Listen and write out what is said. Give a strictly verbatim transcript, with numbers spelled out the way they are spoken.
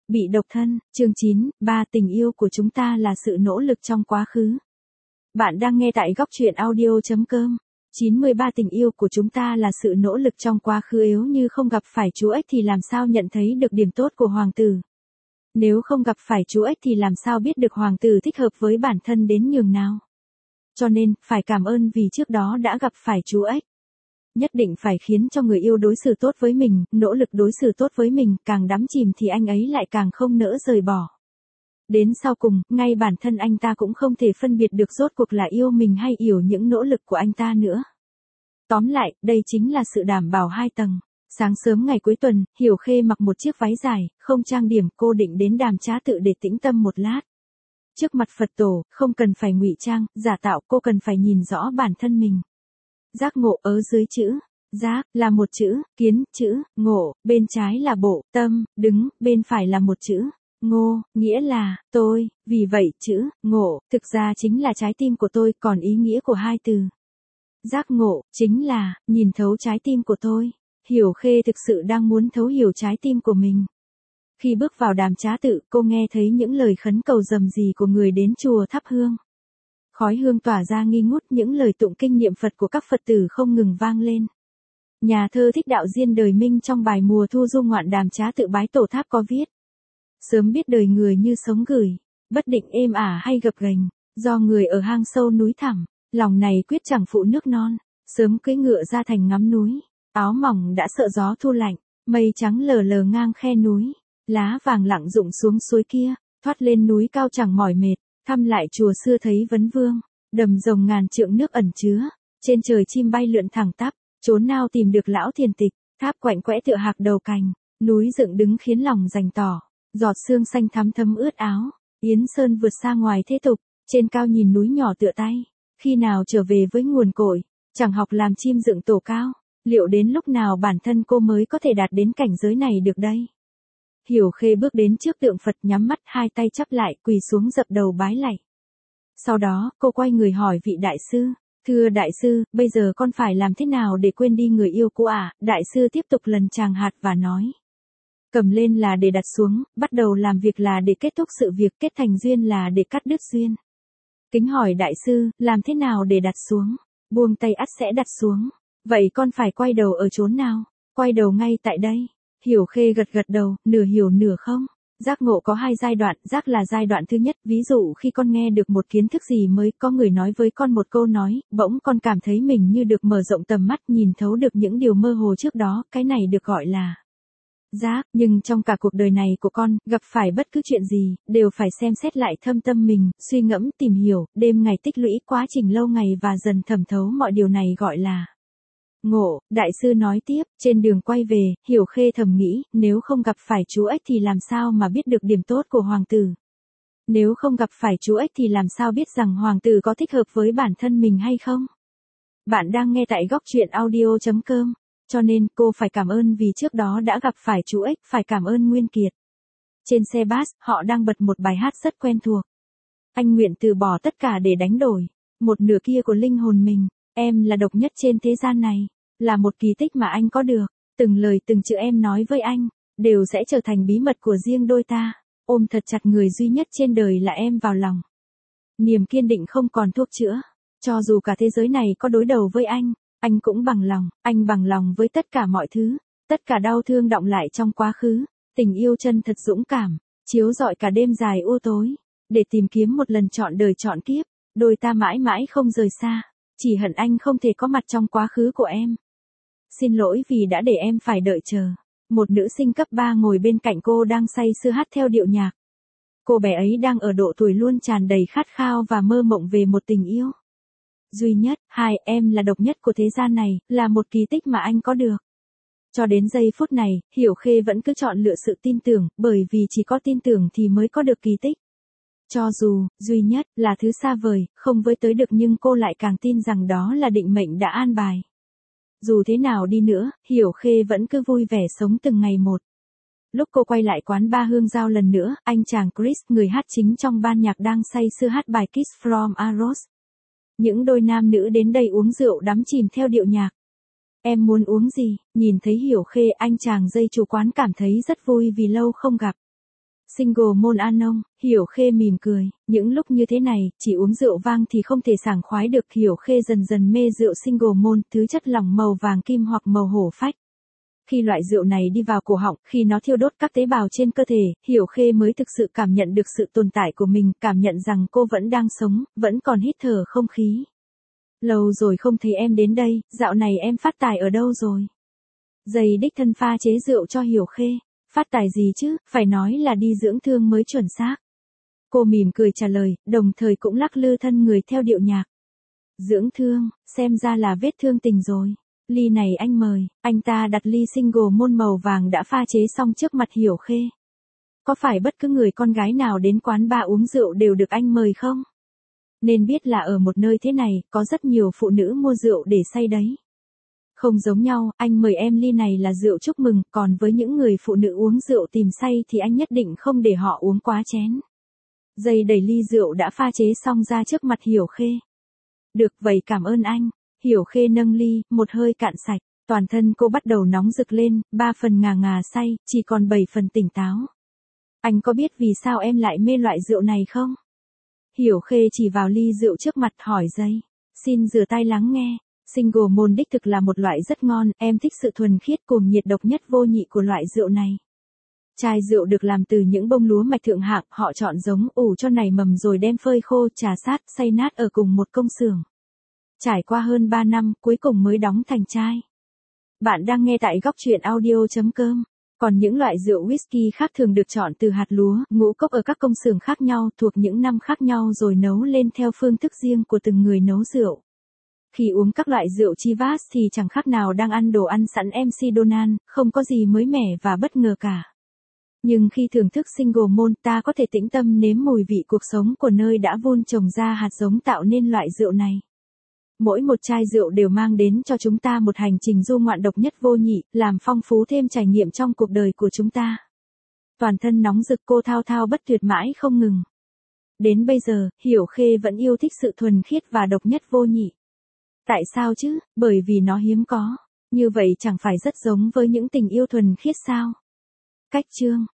Bị độc thân, chương chín, ba tình yêu của chúng ta là sự nỗ lực trong quá khứ. Bạn đang nghe tại góc truyện audio chấm com. chín mươi ba tình yêu của chúng ta là sự nỗ lực trong quá khứ, nếu như không gặp phải chú ếch thì làm sao nhận thấy được điểm tốt của hoàng tử. Nếu không gặp phải chú ếch thì làm sao biết được hoàng tử thích hợp với bản thân đến nhường nào. Cho nên, phải cảm ơn vì trước đó đã gặp phải chú ếch. Nhất định phải khiến cho người yêu đối xử tốt với mình, nỗ lực đối xử tốt với mình, càng đắm chìm thì anh ấy lại càng không nỡ rời bỏ. Đến sau cùng, ngay bản thân anh ta cũng không thể phân biệt được rốt cuộc là yêu mình hay yêu những nỗ lực của anh ta nữa. Tóm lại, đây chính là sự đảm bảo hai tầng. Sáng sớm ngày cuối tuần, Hiểu Khê mặc một chiếc váy dài, không trang điểm, cô định đến Đàm Trá Tự để tĩnh tâm một lát. Trước mặt Phật tổ, không cần phải ngụy trang, giả tạo, cô cần phải nhìn rõ bản thân mình. Giác ngộ ở dưới chữ giác là một chữ, kiến chữ ngộ, bên trái là bộ tâm, đứng, bên phải là một chữ ngô, nghĩa là tôi, vì vậy chữ ngộ thực ra chính là trái tim của tôi, còn ý nghĩa của hai từ giác ngộ chính là nhìn thấu trái tim của tôi. Hiểu Khê thực sự đang muốn thấu hiểu trái tim của mình. Khi bước vào Đàm Trá Tự, cô nghe thấy những lời khấn cầu rầm rì của người đến chùa thắp hương. Khói hương tỏa ra nghi ngút, những lời tụng kinh niệm Phật của các Phật tử không ngừng vang lên. Nhà thơ Thích Đạo Diên đời Minh trong bài Mùa Thu Du Ngoạn Đàm Trá Tự bái tổ tháp có viết: sớm biết đời người như sống gửi, bất định êm ả hay gập ghềnh, do người ở hang sâu núi thẳm, lòng này quyết chẳng phụ nước non, sớm cưỡi ngựa ra thành ngắm núi, áo mỏng đã sợ gió thu lạnh, mây trắng lờ lờ ngang khe núi, lá vàng lặng rụng xuống suối kia, thoát lên núi cao chẳng mỏi mệt. Thăm lại chùa xưa thấy vấn vương, đầm rồng ngàn trượng nước ẩn chứa, trên trời chim bay lượn thẳng tắp, chốn nào tìm được lão thiền tịch, tháp quạnh quẽ tựa hạc đầu cành, núi dựng đứng khiến lòng rành tỏ, giọt sương xanh thắm thấm ướt áo, Yến Sơn vượt xa ngoài thế tục, trên cao nhìn núi nhỏ tựa tay, khi nào trở về với nguồn cội, chẳng học làm chim dựng tổ cao, liệu đến lúc nào bản thân cô mới có thể đạt đến cảnh giới này được đây? Hiểu Khê bước đến trước tượng Phật, nhắm mắt, hai tay chắp lại, quỳ xuống dập đầu bái lạy. Sau đó, cô quay người hỏi vị đại sư: thưa đại sư, bây giờ con phải làm thế nào để quên đi người yêu cũ ạ? À? Đại sư tiếp tục lần tràng hạt và nói: cầm lên là để đặt xuống, bắt đầu làm việc là để kết thúc sự việc, kết thành duyên là để cắt đứt duyên. Kính hỏi đại sư, làm thế nào để đặt xuống? Buông tay ắt sẽ đặt xuống. Vậy con phải quay đầu ở chốn nào? Quay đầu ngay tại đây. Hiểu Khê gật gật đầu, nửa hiểu nửa không. Giác ngộ có hai giai đoạn, giác là giai đoạn thứ nhất, ví dụ khi con nghe được một kiến thức gì mới, có người nói với con một câu nói, bỗng con cảm thấy mình như được mở rộng tầm mắt, nhìn thấu được những điều mơ hồ trước đó, cái này được gọi là giác. Nhưng trong cả cuộc đời này của con, gặp phải bất cứ chuyện gì, đều phải xem xét lại thâm tâm mình, suy ngẫm, tìm hiểu, đêm ngày tích lũy, quá trình lâu ngày và dần thẩm thấu mọi điều này gọi là ngộ. Đại sư nói tiếp, trên đường quay về, Hiểu Khê thầm nghĩ, nếu không gặp phải chú ếch thì làm sao mà biết được điểm tốt của hoàng tử? Nếu không gặp phải chú ếch thì làm sao biết rằng hoàng tử có thích hợp với bản thân mình hay không? Bạn đang nghe tại góc truyện audio chấm com. Cho nên, cô phải cảm ơn vì trước đó đã gặp phải chú ếch, phải cảm ơn Nguyên Kiệt. Trên xe bus, họ đang bật một bài hát rất quen thuộc. Anh nguyện từ bỏ tất cả để đánh đổi một nửa kia của linh hồn mình. Em là độc nhất trên thế gian này, là một kỳ tích mà anh có được. Từng lời từng chữ em nói với anh, đều sẽ trở thành bí mật của riêng đôi ta. Ôm thật chặt người duy nhất trên đời là em vào lòng. Niềm kiên định không còn thuốc chữa. Cho dù cả thế giới này có đối đầu với anh, anh cũng bằng lòng, anh bằng lòng với tất cả mọi thứ. Tất cả đau thương đọng lại trong quá khứ. Tình yêu chân thật dũng cảm, chiếu rọi cả đêm dài u tối. Để tìm kiếm một lần trọn đời trọn kiếp, đôi ta mãi mãi không rời xa. Chỉ hận anh không thể có mặt trong quá khứ của em. Xin lỗi vì đã để em phải đợi chờ. Một nữ sinh cấp ba ngồi bên cạnh cô đang say sưa hát theo điệu nhạc. Cô bé ấy đang ở độ tuổi luôn tràn đầy khát khao và mơ mộng về một tình yêu duy nhất. Hai, em là độc nhất của thế gian này, là một kỳ tích mà anh có được. Cho đến giây phút này, Hiểu Khê vẫn cứ chọn lựa sự tin tưởng, bởi vì chỉ có tin tưởng thì mới có được kỳ tích. Cho dù, duy nhất, là thứ xa vời, không với tới được, nhưng cô lại càng tin rằng đó là định mệnh đã an bài. Dù thế nào đi nữa, Hiểu Khê vẫn cứ vui vẻ sống từng ngày một. Lúc cô quay lại quán Ba Hương Giao lần nữa, anh chàng Chris, người hát chính trong ban nhạc, đang say sưa hát bài Kiss from a Rose. Những đôi nam nữ đến đây uống rượu đắm chìm theo điệu nhạc. Em muốn uống gì? Nhìn thấy Hiểu Khê, anh chàng dây chủ quán cảm thấy rất vui vì lâu không gặp. Single môn An Nông, Hiểu Khê mỉm cười, những lúc như thế này, chỉ uống rượu vang thì không thể sảng khoái được. Hiểu Khê dần dần mê rượu single môn, thứ chất lỏng màu vàng kim hoặc màu hổ phách. Khi loại rượu này đi vào cổ họng, khi nó thiêu đốt các tế bào trên cơ thể, Hiểu Khê mới thực sự cảm nhận được sự tồn tại của mình, cảm nhận rằng cô vẫn đang sống, vẫn còn hít thở không khí. Lâu rồi không thấy em đến đây, dạo này em phát tài ở đâu rồi? Dày đích thân pha chế rượu cho Hiểu Khê. Phát tài gì chứ, phải nói là đi dưỡng thương mới chuẩn xác. Cô mỉm cười trả lời, đồng thời cũng lắc lư thân người theo điệu nhạc. Dưỡng thương, xem ra là vết thương tình rồi. Ly này anh mời, anh ta đặt ly single môn màu vàng đã pha chế xong trước mặt Hiểu Khê. Có phải bất cứ người con gái nào đến quán bar uống rượu đều được anh mời không? Nên biết là ở một nơi thế này, có rất nhiều phụ nữ mua rượu để say đấy. Không giống nhau, anh mời em ly này là rượu chúc mừng, còn với những người phụ nữ uống rượu tìm say thì anh nhất định không để họ uống quá chén. Dây đẩy ly rượu đã pha chế xong ra trước mặt Hiểu Khê. Được vậy cảm ơn anh. Hiểu Khê nâng ly, một hơi cạn sạch, toàn thân cô bắt đầu nóng rực lên, ba phần ngà ngà say, chỉ còn bảy phần tỉnh táo. Anh có biết vì sao em lại mê loại rượu này không? Hiểu Khê chỉ vào ly rượu trước mặt hỏi dây. Xin rửa tay lắng nghe. Single môn đích thực là một loại rất ngon, em thích sự thuần khiết cùng nhiệt độc nhất vô nhị của loại rượu này. Chai rượu được làm từ những bông lúa mạch thượng hạng, họ chọn giống ủ cho nảy mầm rồi đem phơi khô, trà sát, xay nát ở cùng một công xưởng. Trải qua hơn ba năm, cuối cùng mới đóng thành chai. Bạn đang nghe tại góc truyện audio chấm com. Còn những loại rượu whisky khác thường được chọn từ hạt lúa, ngũ cốc ở các công xưởng khác nhau, thuộc những năm khác nhau rồi nấu lên theo phương thức riêng của từng người nấu rượu. Khi uống các loại rượu Chivas thì chẳng khác nào đang ăn đồ ăn sẵn em xê Donald, không có gì mới mẻ và bất ngờ cả. Nhưng khi thưởng thức single malt ta có thể tĩnh tâm nếm mùi vị cuộc sống của nơi đã vun trồng ra hạt giống tạo nên loại rượu này. Mỗi một chai rượu đều mang đến cho chúng ta một hành trình du ngoạn độc nhất vô nhị, làm phong phú thêm trải nghiệm trong cuộc đời của chúng ta. Toàn thân nóng rực cô thao thao bất tuyệt mãi không ngừng. Đến bây giờ, Hiểu Khê vẫn yêu thích sự thuần khiết và độc nhất vô nhị. Tại sao chứ? Bởi vì nó hiếm có. Như vậy chẳng phải rất giống với những tình yêu thuần khiết sao? Cách chương